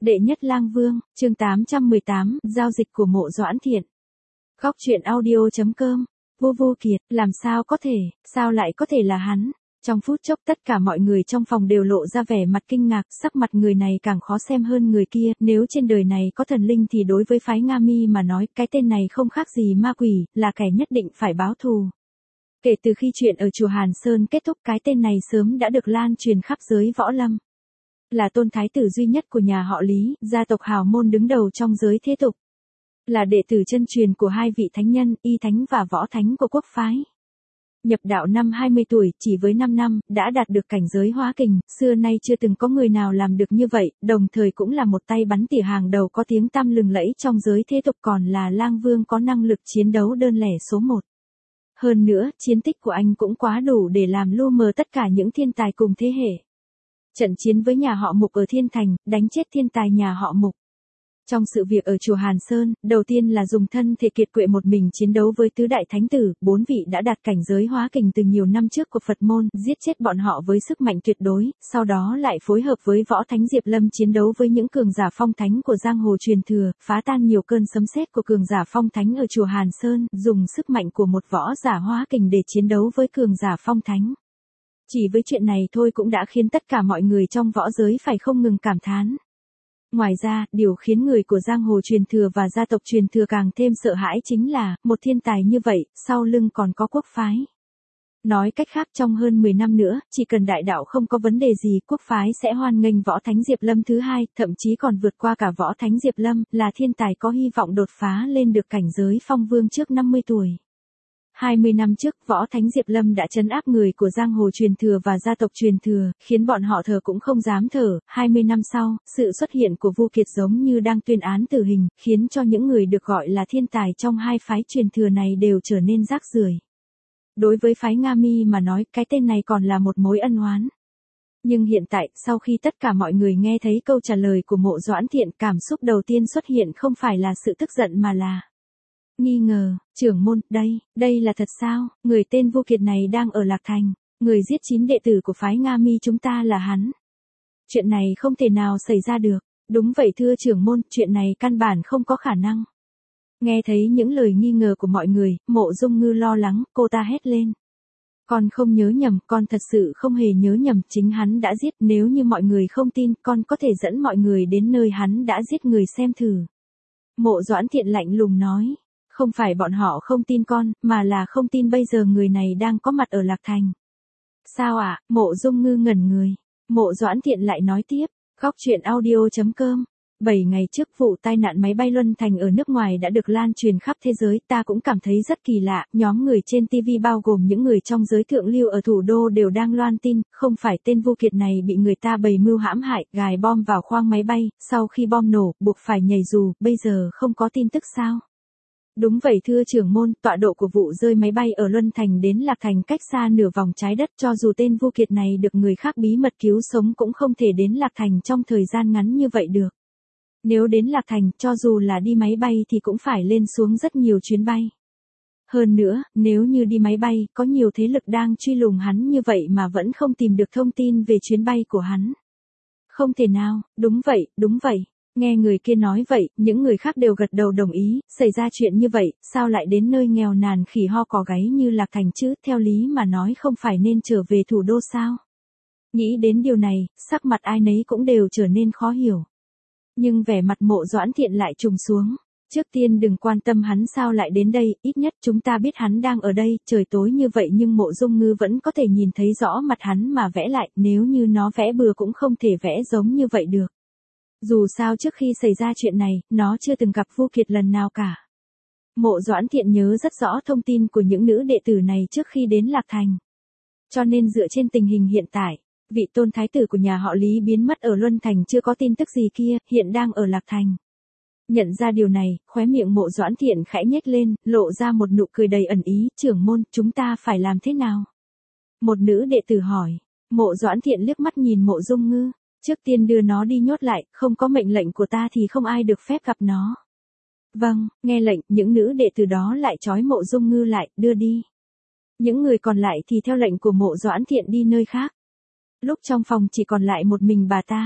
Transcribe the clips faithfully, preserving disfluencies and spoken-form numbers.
Đệ nhất lang vương, chương tám trăm mười tám, giao dịch của Mộ Doãn Thiện. Góc truyện audio.com, Vô Vô Kiệt, làm sao có thể, sao lại có thể là hắn? Trong phút chốc tất cả mọi người trong phòng đều lộ ra vẻ mặt kinh ngạc, sắc mặt người này càng khó xem hơn người kia, nếu trên đời này có thần linh thì đối với phái Nga Mi mà nói, cái tên này không khác gì ma quỷ, là kẻ nhất định phải báo thù. Kể từ khi chuyện ở chùa Hàn Sơn kết thúc, cái tên này sớm đã được lan truyền khắp giới võ lâm. Là tôn thái tử duy nhất của nhà họ Lý, gia tộc hào môn đứng đầu trong giới thế tục. Là đệ tử chân truyền của hai vị thánh nhân, y thánh và võ thánh của quốc phái. Nhập đạo năm hai mươi tuổi, chỉ với năm năm, đã đạt được cảnh giới hóa kình, xưa nay chưa từng có người nào làm được như vậy, đồng thời cũng là một tay bắn tỉa hàng đầu có tiếng tăm lừng lẫy trong giới thế tục, còn là lang vương có năng lực chiến đấu đơn lẻ số một. Hơn nữa, chiến tích của anh cũng quá đủ để làm lu mờ tất cả những thiên tài cùng thế hệ. Trận chiến với nhà họ Mục ở Thiên Thành, đánh chết thiên tài nhà họ Mục. Trong sự việc ở chùa Hàn Sơn, đầu tiên là dùng thân thể kiệt quệ một mình chiến đấu với tứ đại thánh tử, bốn vị đã đạt cảnh giới hóa kình từ nhiều năm trước của Phật môn, giết chết bọn họ với sức mạnh tuyệt đối, sau đó lại phối hợp với võ thánh Diệp Lâm chiến đấu với những cường giả phong thánh của giang hồ truyền thừa, phá tan nhiều cơn sấm sét của cường giả phong thánh ở chùa Hàn Sơn, dùng sức mạnh của một võ giả hóa kình để chiến đấu với cường giả phong thánh. Chỉ với chuyện này thôi cũng đã khiến tất cả mọi người trong võ giới phải không ngừng cảm thán. Ngoài ra, điều khiến người của giang hồ truyền thừa và gia tộc truyền thừa càng thêm sợ hãi chính là, một thiên tài như vậy, sau lưng còn có quốc phái. Nói cách khác, trong hơn mười năm nữa, chỉ cần đại đạo không có vấn đề gì, quốc phái sẽ hoan nghênh võ thánh Diệp Lâm thứ hai, thậm chí còn vượt qua cả võ thánh Diệp Lâm, là thiên tài có hy vọng đột phá lên được cảnh giới phong vương trước năm mươi tuổi. hai mươi năm trước, võ thánh Diệp Lâm đã trấn áp người của giang hồ truyền thừa và gia tộc truyền thừa, khiến bọn họ thở cũng không dám thở. hai mươi năm sau, sự xuất hiện của Vu Kiệt giống như đang tuyên án tử hình, khiến cho những người được gọi là thiên tài trong hai phái truyền thừa này đều trở nên rác rưởi. Đối với phái Nga Mi mà nói, cái tên này còn là một mối ân oán. Nhưng hiện tại, sau khi tất cả mọi người nghe thấy câu trả lời của Mộ Doãn Thiện, cảm xúc đầu tiên xuất hiện không phải là sự tức giận mà là nghi ngờ. Trưởng môn, đây, đây là thật sao? Người tên Vu Kiệt này đang ở Lạc Thành, người giết chín đệ tử của phái Nga Mi chúng ta là hắn. Chuyện này không thể nào xảy ra được. Đúng vậy thưa trưởng môn, chuyện này căn bản không có khả năng. Nghe thấy những lời nghi ngờ của mọi người, Mộ Dung Ngư lo lắng, cô ta hét lên. Con không nhớ nhầm, con thật sự không hề nhớ nhầm, chính hắn đã giết, nếu như mọi người không tin, con có thể dẫn mọi người đến nơi hắn đã giết người xem thử. Mộ Doãn Thiện lạnh lùng nói. Không phải bọn họ không tin con, mà là không tin bây giờ người này đang có mặt ở Lạc Thành. Sao ạ? À? Mộ Dung Ngư ngẩn người. Mộ Doãn Thiện lại nói tiếp. Góc truyện audio.com. bảy ngày trước vụ tai nạn máy bay Luân Thành ở nước ngoài đã được lan truyền khắp thế giới, ta cũng cảm thấy rất kỳ lạ, nhóm người trên ti vi bao gồm những người trong giới thượng lưu ở thủ đô đều đang loan tin, không phải tên Vu Kiệt này bị người ta bày mưu hãm hại, gài bom vào khoang máy bay, sau khi bom nổ, buộc phải nhảy dù, bây giờ không có tin tức sao? Đúng vậy thưa trưởng môn, tọa độ của vụ rơi máy bay ở Luân Thành đến Lạc Thành cách xa nửa vòng trái đất, cho dù tên Vu Kiệt này được người khác bí mật cứu sống cũng không thể đến Lạc Thành trong thời gian ngắn như vậy được. Nếu đến Lạc Thành, cho dù là đi máy bay thì cũng phải lên xuống rất nhiều chuyến bay. Hơn nữa, nếu như đi máy bay, có nhiều thế lực đang truy lùng hắn như vậy mà vẫn không tìm được thông tin về chuyến bay của hắn. Không thể nào, đúng vậy, đúng vậy. Nghe người kia nói vậy, những người khác đều gật đầu đồng ý, xảy ra chuyện như vậy, sao lại đến nơi nghèo nàn khỉ ho cò gáy như Lạc Thành chứ, theo lý mà nói không phải nên trở về thủ đô sao? Nghĩ đến điều này, sắc mặt ai nấy cũng đều trở nên khó hiểu. Nhưng vẻ mặt Mộ Doãn Thiện lại trùng xuống. Trước tiên đừng quan tâm hắn sao lại đến đây, ít nhất chúng ta biết hắn đang ở đây, trời tối như vậy nhưng Mộ Dung Ngư vẫn có thể nhìn thấy rõ mặt hắn mà vẽ lại, nếu như nó vẽ bừa cũng không thể vẽ giống như vậy được. Dù sao trước khi xảy ra chuyện này, nó chưa từng gặp Vu Kiệt lần nào cả. Mộ Doãn Thiện nhớ rất rõ thông tin của những nữ đệ tử này trước khi đến Lạc Thành. Cho nên dựa trên tình hình hiện tại, vị tôn thái tử của nhà họ Lý biến mất ở Luân Thành chưa có tin tức gì kia, hiện đang ở Lạc Thành. Nhận ra điều này, khóe miệng Mộ Doãn Thiện khẽ nhếch lên, lộ ra một nụ cười đầy ẩn ý, trưởng môn, chúng ta phải làm thế nào? Một nữ đệ tử hỏi. Mộ Doãn Thiện liếc mắt nhìn Mộ Dung Ngư. Trước tiên đưa nó đi nhốt lại, không có mệnh lệnh của ta thì không ai được phép gặp nó. Vâng, nghe lệnh, những nữ đệ tử đó lại trói Mộ Dung Ngư lại, đưa đi. Những người còn lại thì theo lệnh của Mộ Doãn Thiện đi nơi khác. Lúc trong phòng chỉ còn lại một mình bà ta,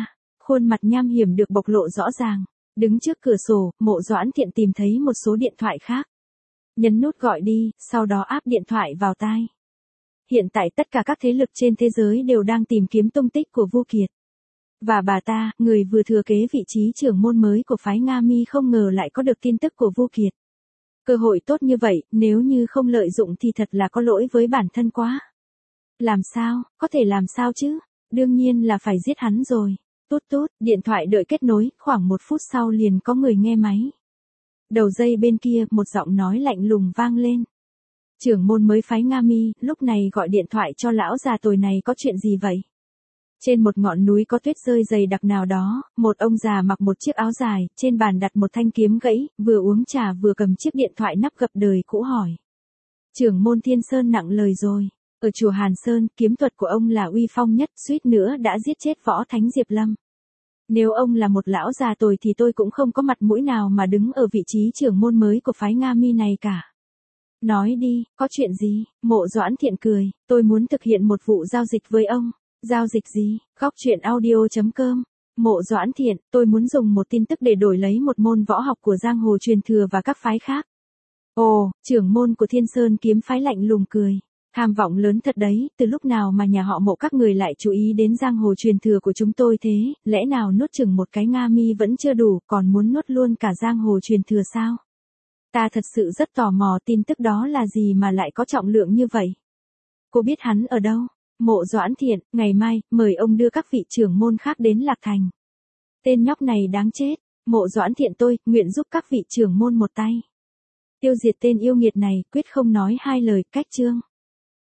khuôn mặt nham hiểm được bộc lộ rõ ràng. Đứng trước cửa sổ, Mộ Doãn Thiện tìm thấy một số điện thoại khác. Nhấn nút gọi đi, sau đó áp điện thoại vào tai. Hiện tại tất cả các thế lực trên thế giới đều đang tìm kiếm tung tích của Vu Kiệt. Và bà ta, người vừa thừa kế vị trí trưởng môn mới của phái Nga Mi không ngờ lại có được tin tức của Vu Kiệt. Cơ hội tốt như vậy, nếu như không lợi dụng thì thật là có lỗi với bản thân quá. Làm sao, có thể làm sao chứ? Đương nhiên là phải giết hắn rồi. Tút tút, điện thoại đợi kết nối, khoảng một phút sau liền có người nghe máy. Đầu dây bên kia, một giọng nói lạnh lùng vang lên. Trưởng môn mới phái Nga Mi, lúc này gọi điện thoại cho lão già tồi này có chuyện gì vậy? Trên một ngọn núi có tuyết rơi dày đặc nào đó, một ông già mặc một chiếc áo dài, trên bàn đặt một thanh kiếm gãy, vừa uống trà vừa cầm chiếc điện thoại nắp gập đời cũ hỏi. Trưởng môn Thiên Sơn nặng lời rồi. Ở chùa Hàn Sơn, kiếm thuật của ông là uy phong nhất, suýt nữa đã giết chết võ thánh Diệp Lâm. Nếu ông là một lão già tồi thì tôi cũng không có mặt mũi nào mà đứng ở vị trí trưởng môn mới của phái Nga Mi này cả. Nói đi, có chuyện gì? Mộ Doãn Thiện cười, tôi muốn thực hiện một vụ giao dịch với ông. Giao dịch gì? Góc truyện audio chấm com. Mộ Doãn Thiện, tôi muốn dùng một tin tức để đổi lấy một môn võ học của giang hồ truyền thừa và các phái khác. Ồ, trưởng môn của Thiên Sơn kiếm phái lạnh lùng cười. Tham vọng lớn thật đấy, từ lúc nào mà nhà họ Mộ các người lại chú ý đến giang hồ truyền thừa của chúng tôi thế, lẽ nào nuốt chừng một cái Nga Mi vẫn chưa đủ, còn muốn nuốt luôn cả giang hồ truyền thừa sao? Ta thật sự rất tò mò tin tức đó là gì mà lại có trọng lượng như vậy. Cô biết hắn ở đâu? Mộ Doãn Thiện, ngày mai, mời ông đưa các vị trưởng môn khác đến Lạc Thành. Tên nhóc này đáng chết. Mộ Doãn Thiện tôi, nguyện giúp các vị trưởng môn một tay. Tiêu diệt tên yêu nghiệt này, quyết không nói hai lời, cách chương.